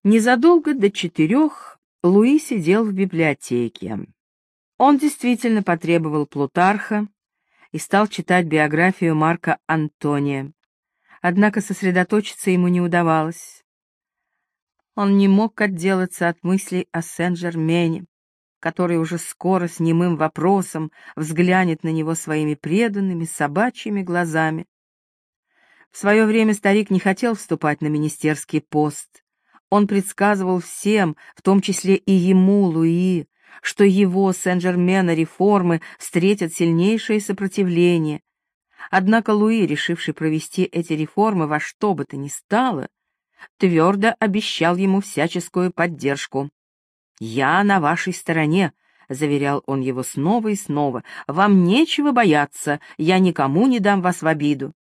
Незадолго до 4 Луи сидел в библиотеке. Он действительно потребовал Плутарха и стал читать биографию Марка Антония. Однако сосредоточиться ему не удавалось. Он не мог отделаться от мыслей о Сен-Жермене, который уже скоро с немым вопросом взглянет на него своими преданными собачьими глазами. В свое время старик не хотел вступать на министерский пост. Он предсказывал всем, в том числе и ему, Луи, что его Сен-Жермена реформы встретят сильнейшее сопротивление. Однако Луи, решивший провести эти реформы во что бы то ни стало, твердо обещал ему всяческую поддержку. «Я на вашей стороне», — заверял он его снова и снова, — «вам нечего бояться, я никому не дам вас в обиду».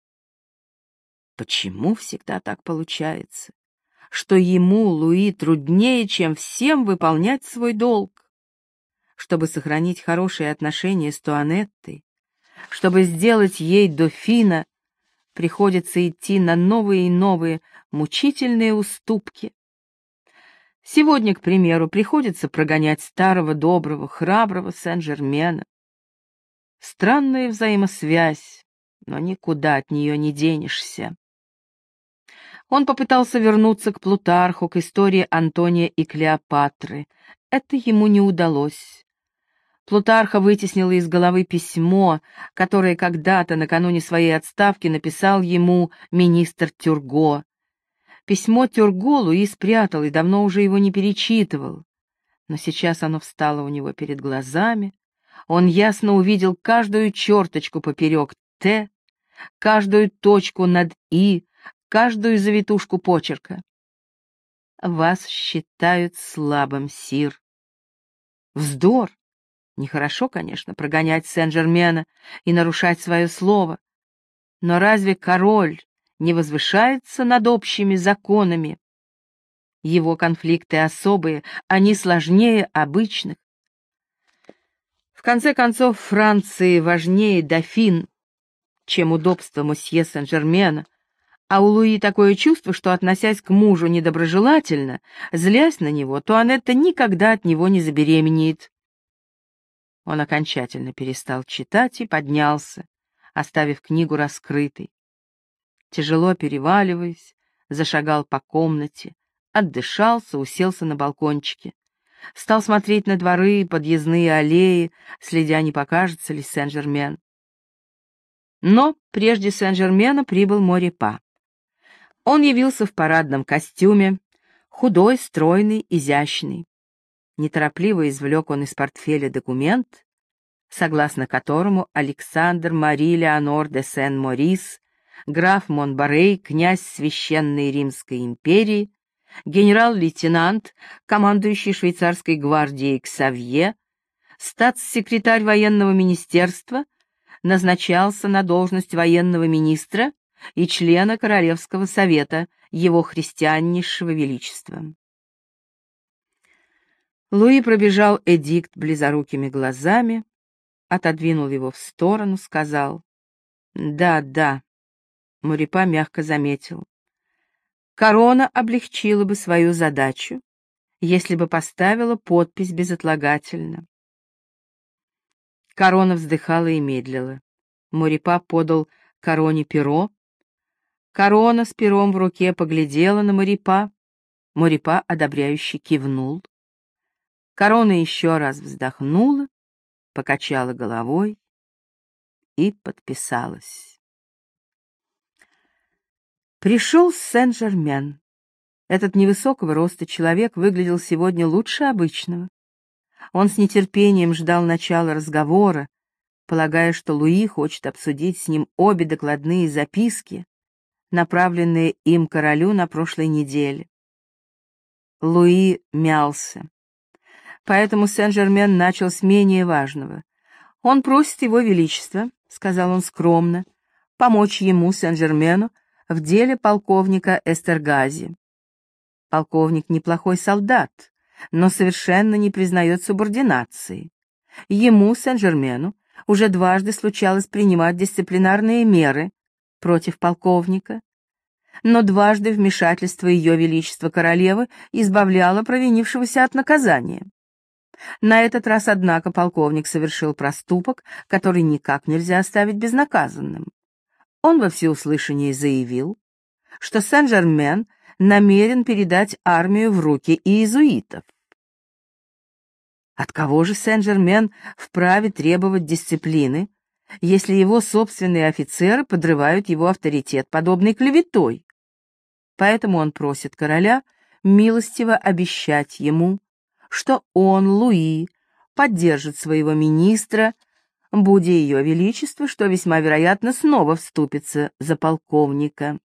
Почему всегда так получается, что ему, Луи, труднее, чем всем выполнять свой долг? Чтобы сохранить хорошие отношения с Туанеттой, чтобы сделать ей дофина, приходится идти на новые и новые мучительные уступки. Сегодня, к примеру, приходится прогонять старого, доброго, храброго Сен-Жермена. Странная взаимосвязь, но никуда от нее не денешься. Он попытался вернуться к Плутарху, к истории Антония и Клеопатры. Это ему не удалось. Плутарха вытеснило из головы письмо, которое когда-то накануне своей отставки написал ему министр Тюрго. Письмо Тюрго Луи спрятал и давно уже его не перечитывал. Но сейчас оно встало у него перед глазами. Он ясно увидел каждую черточку поперек «Т», каждую точку над «И», каждую завитушку почерка. «Вас считают слабым, сир». Вздор! Нехорошо, конечно, прогонять Сен-Жермена и нарушать свое слово. Но разве король не возвышается над общими законами? Его конфликты особые, они сложнее обычных. В конце концов, Франции важнее дофин, чем удобство мосье Сен-Жермена, а у Луи такое чувство, что, относясь к мужу недоброжелательно, злясь на него, Туанетта никогда от него не забеременеет. Он окончательно перестал читать и поднялся, оставив книгу раскрытой. Тяжело переваливаясь, зашагал по комнате, отдышался, уселся на балкончике. Стал смотреть на дворы, подъездные аллеи, следя, не покажется ли Сен-Жермен. Но прежде Сен-Жермена прибыл Морепа. Он явился в парадном костюме, худой, стройный, изящный. Неторопливо извлек он из портфеля документ, согласно которому Александр Мари Леонор де Сен-Морис, граф Монбарей, князь Священной Римской империи, генерал-лейтенант, командующий швейцарской гвардией Ксавье, статс-секретарь военного министерства, назначался на должность военного министра и члена Королевского совета его христианнейшего величества. Луи пробежал эдикт близорукими глазами, отодвинул его в сторону, сказал: «Да, да», — Морепа мягко заметил, «корона облегчила бы свою задачу, если бы поставила подпись безотлагательно». Корона вздыхала и медлила. Морепа подал короне перо. Корона с пером в руке поглядела на Морепа. Морепа одобряюще кивнул. Корона еще раз вздохнула, покачала головой и подписалась. Пришел Сен-Жермен. Этот невысокого роста человек выглядел сегодня лучше обычного. Он с нетерпением ждал начала разговора, полагая, что Луи хочет обсудить с ним обе докладные записки, направленные им королю на прошлой неделе. Луи мялся. Поэтому Сен-Жермен начал с менее важного. «Он просит его величества», — сказал он скромно, — «помочь ему, Сен-Жермену, в деле полковника Эстергази. Полковник неплохой солдат, но совершенно не признает субординации. Ему, Сен-Жермену, уже дважды случалось принимать дисциплинарные меры против полковника. но дважды вмешательство Ее Величества Королевы избавляло провинившегося от наказания. На этот раз, однако, полковник совершил проступок, который никак нельзя оставить безнаказанным. Он во всеуслышание заявил, что Сен-Жермен намерен передать армию в руки иезуитов. От кого же Сен-Жермен вправе требовать дисциплины, если его собственные офицеры подрывают его авторитет подобной клеветой? Поэтому он просит короля милостиво обещать ему, что он, Луи, поддержит своего министра, будь Ее Величество, что весьма вероятно снова вступится за полковника.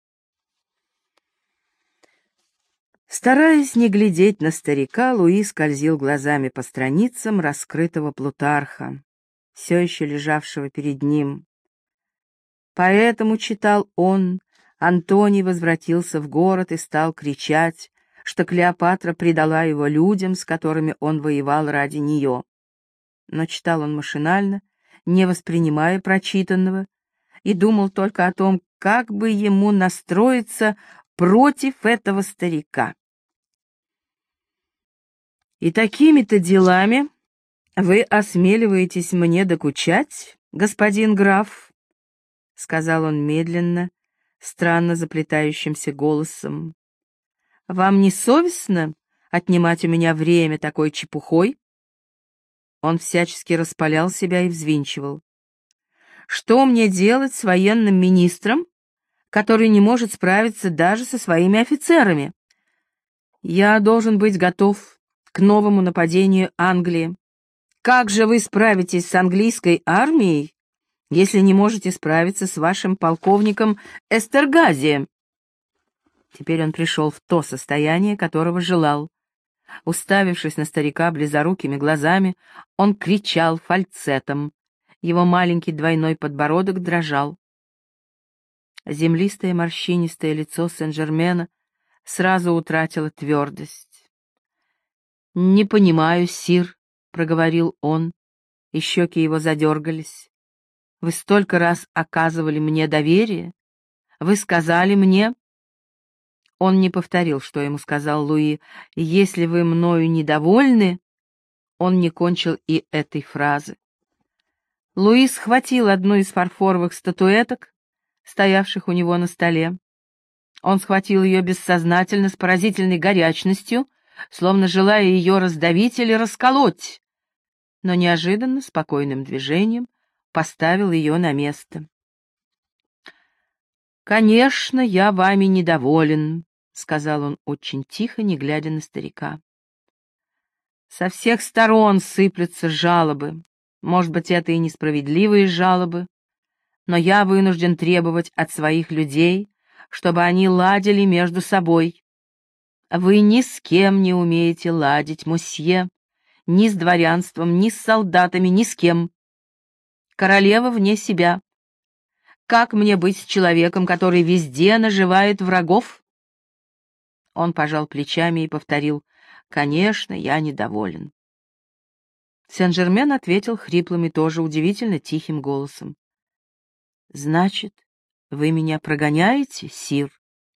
Стараясь не глядеть на старика, Луи скользил глазами по страницам раскрытого Плутарха, все еще лежавшего перед ним. Поэтому, читал он, Антоний возвратился в город и стал кричать, что Клеопатра предала его людям, с которыми он воевал ради нее. Но читал он машинально, не воспринимая прочитанного, и думал только о том, как бы ему настроиться против этого старика. «И такими-то делами вы осмеливаетесь мне докучать, господин граф?» — сказал он медленно, странно заплетающимся голосом. «Вам не совестно отнимать у меня время такой чепухой?» Он всячески распалял себя и взвинчивал. «Что мне делать с военным министром, который не может справиться даже со своими офицерами? Я должен быть готов к новому нападению Англии. Как же вы справитесь с английской армией, если не можете справиться с вашим полковником Эстергазием?» Теперь он пришел в то состояние, которого желал. Уставившись на старика близорукими глазами, он кричал фальцетом. Его маленький двойной подбородок дрожал. Землистое морщинистое лицо Сен-Жермена сразу утратило твердость. «Не понимаю, сир», — проговорил он, и щеки его задергались. «Вы столько раз оказывали мне доверие. Вы сказали мне...» Он не повторил, что ему сказал Луи. «Если вы мною недовольны...» Он не кончил и этой фразы. Луи схватил одну из фарфоровых статуэток, стоявших у него на столе. Он схватил ее бессознательно, с поразительной горячностью, словно желая ее раздавить или расколоть, но неожиданно, спокойным движением, поставил ее на место. «Конечно, я вами недоволен», — сказал он очень тихо, не глядя на старика. «Со всех сторон сыплются жалобы. Может быть, это и несправедливые жалобы, но я вынужден требовать от своих людей, чтобы они ладили между собой. Вы ни с кем не умеете ладить, мосье, ни с дворянством, ни с солдатами, ни с кем. Королева вне себя. Как мне быть с человеком, который везде наживает врагов?» Он пожал плечами и повторил: «Конечно, я недоволен». Сен-Жермен ответил хриплым и тоже удивительно тихим голосом: «Значит, вы меня прогоняете, сир?»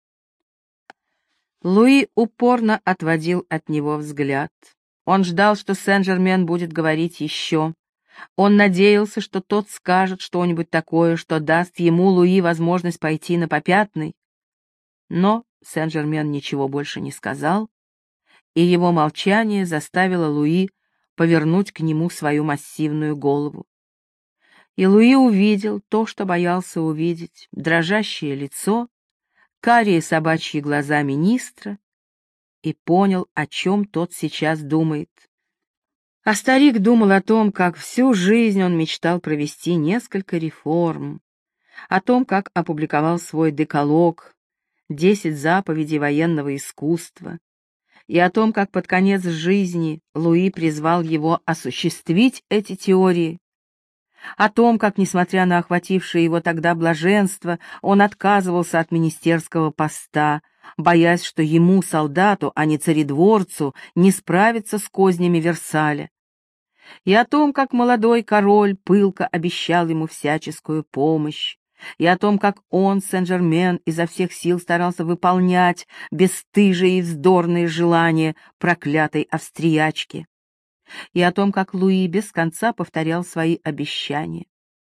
Луи упорно отводил от него взгляд. Он ждал, что Сен-Жермен будет говорить еще. Он надеялся, что тот скажет что-нибудь такое, что даст ему, Луи, возможность пойти на попятный. Но Сен-Жермен ничего больше не сказал, и его молчание заставило Луи повернуть к нему свою массивную голову. И Луи увидел то, что боялся увидеть: дрожащее лицо, карие собачьи глаза министра, и понял, о чем тот сейчас думает. А старик думал о том, как всю жизнь он мечтал провести несколько реформ, о том, как опубликовал свой декалог, 10 заповедей военного искусства, и о том, как под конец жизни Луи призвал его осуществить эти теории, о том, как, несмотря на охватившее его тогда блаженство, он отказывался от министерского поста, боясь, что ему, солдату, а не царедворцу, не справиться с кознями Версаля, и о том, как молодой король пылко обещал ему всяческую помощь, и о том, как он, Сен-Жермен, изо всех сил старался выполнять бесстыжие и вздорные желания проклятой австриячки, и о том, как Луи без конца повторял свои обещания.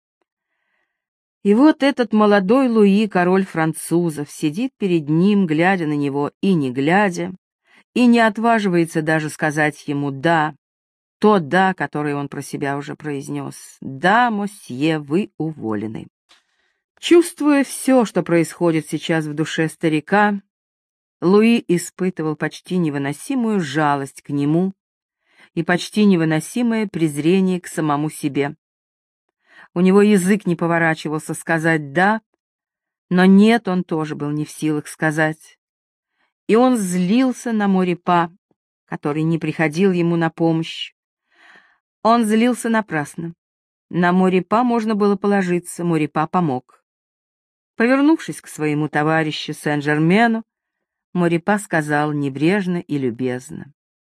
И вот этот молодой Луи, король французов, сидит перед ним, глядя на него и не глядя, и не отваживается даже сказать ему «да», то «да», которое он про себя уже произнес. «Да, мосье, вы уволены». Чувствуя все, что происходит сейчас в душе старика, Луи испытывал почти невыносимую жалость к нему и почти невыносимое презрение к самому себе. У него язык не поворачивался сказать «да», но «нет» он тоже был не в силах сказать. И он злился на Морепа, который не приходил ему на помощь. Он злился напрасно. На Морепа можно было положиться, Морепа помог. Повернувшись к своему товарищу Сен-Жермену, Морепа сказал небрежно и любезно: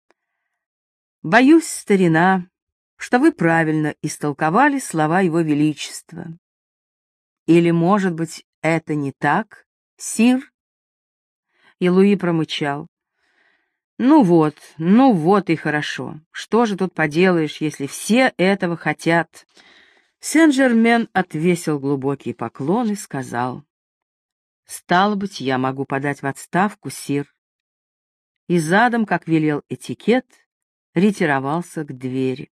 «Боюсь, старина, что вы правильно истолковали слова Его Величества. Или, может быть, это не так, сир?» И Луи промычал: ну вот и хорошо. Что же тут поделаешь, если все этого хотят?» Сен-Жермен отвесил глубокий поклон и сказал: «Стало быть, я могу подать в отставку, сир». И задом, как велел этикет, ретировался к двери.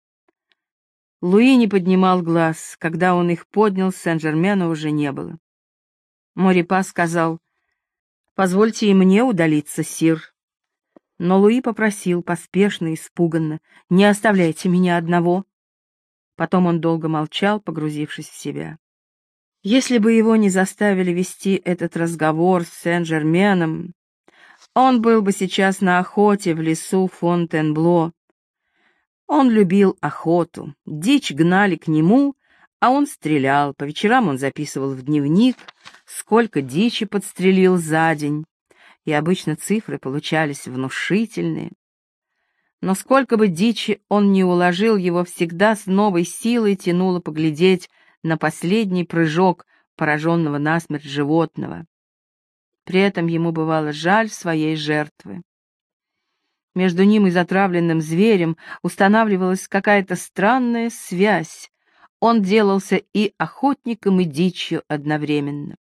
Луи не поднимал глаз. Когда он их поднял, Сен-Жермена уже не было. Морепа сказал: «Позвольте и мне удалиться, сир». Но Луи попросил поспешно и испуганно: «Не оставляйте меня одного». Потом он долго молчал, погрузившись в себя. Если бы его не заставили вести этот разговор с Сен-Жерменом, он был бы сейчас на охоте в лесу Фонтенбло. Он любил охоту, дичь гнали к нему, а он стрелял. По вечерам он записывал в дневник, сколько дичи подстрелил за день, и обычно цифры получались внушительные. Но сколько бы дичи он ни уложил, его всегда с новой силой тянуло поглядеть на последний прыжок пораженного насмерть животного. При этом ему бывало жаль своей жертвы. Между ним и затравленным зверем устанавливалась какая-то странная связь. Он делался и охотником, и дичью одновременно.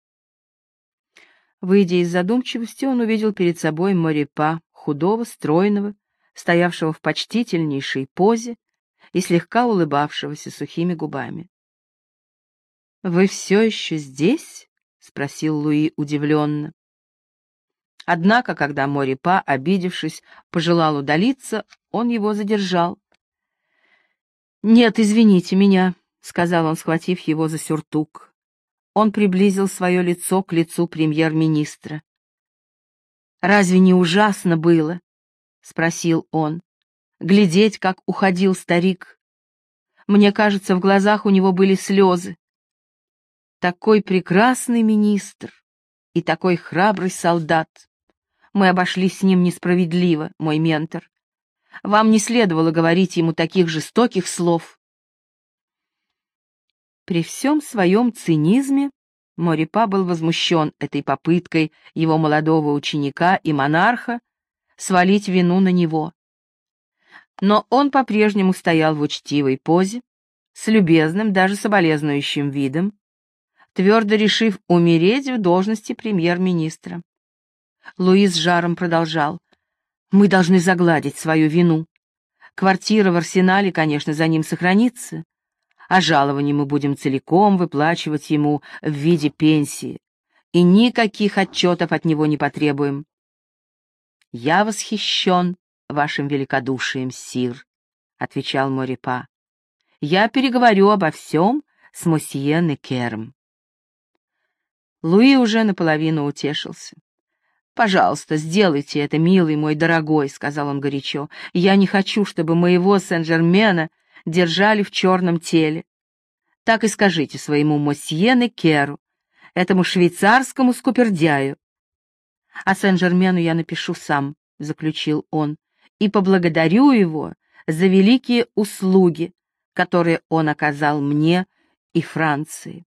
Выйдя из задумчивости, он увидел перед собой Морепа, худого, стройного, стоявшего в почтительнейшей позе и слегка улыбавшегося сухими губами. «Вы все еще здесь?» — спросил Луи удивленно. Однако, когда Морепа, обидевшись, пожелал удалиться, он его задержал. «Нет, извините меня», — сказал он, схватив его за сюртук. Он приблизил свое лицо к лицу премьер-министра. «Разве не ужасно было?» — спросил он. «Глядеть, как уходил старик. Мне кажется, в глазах у него были слезы. Такой прекрасный министр и такой храбрый солдат. Мы обошлись с ним несправедливо, мой ментор. Вам не следовало говорить ему таких жестоких слов». При всем своем цинизме Морепа был возмущен этой попыткой его молодого ученика и монарха свалить вину на него. Но он по-прежнему стоял в учтивой позе, с любезным, даже соболезнующим видом, твердо решив умереть в должности премьер-министра. Луи с жаром продолжал: «Мы должны загладить свою вину. Квартира в Арсенале, конечно, за ним сохранится, а жалование мы будем целиком выплачивать ему в виде пенсии, и никаких отчетов от него не потребуем». «Я восхищен вашим великодушием, сир», — отвечал Морепа. «Я переговорю обо всем с мосье Некером». Луи уже наполовину утешился. «Пожалуйста, сделайте это, милый мой дорогой», — сказал он горячо. «Я не хочу, чтобы моего Сен-Жермена держали в черном теле. Так и скажите своему мосье Некеру, этому швейцарскому скупердяю». «А Сен-Жермену я напишу сам», — заключил он, «и поблагодарю его за великие услуги, которые он оказал мне и Франции».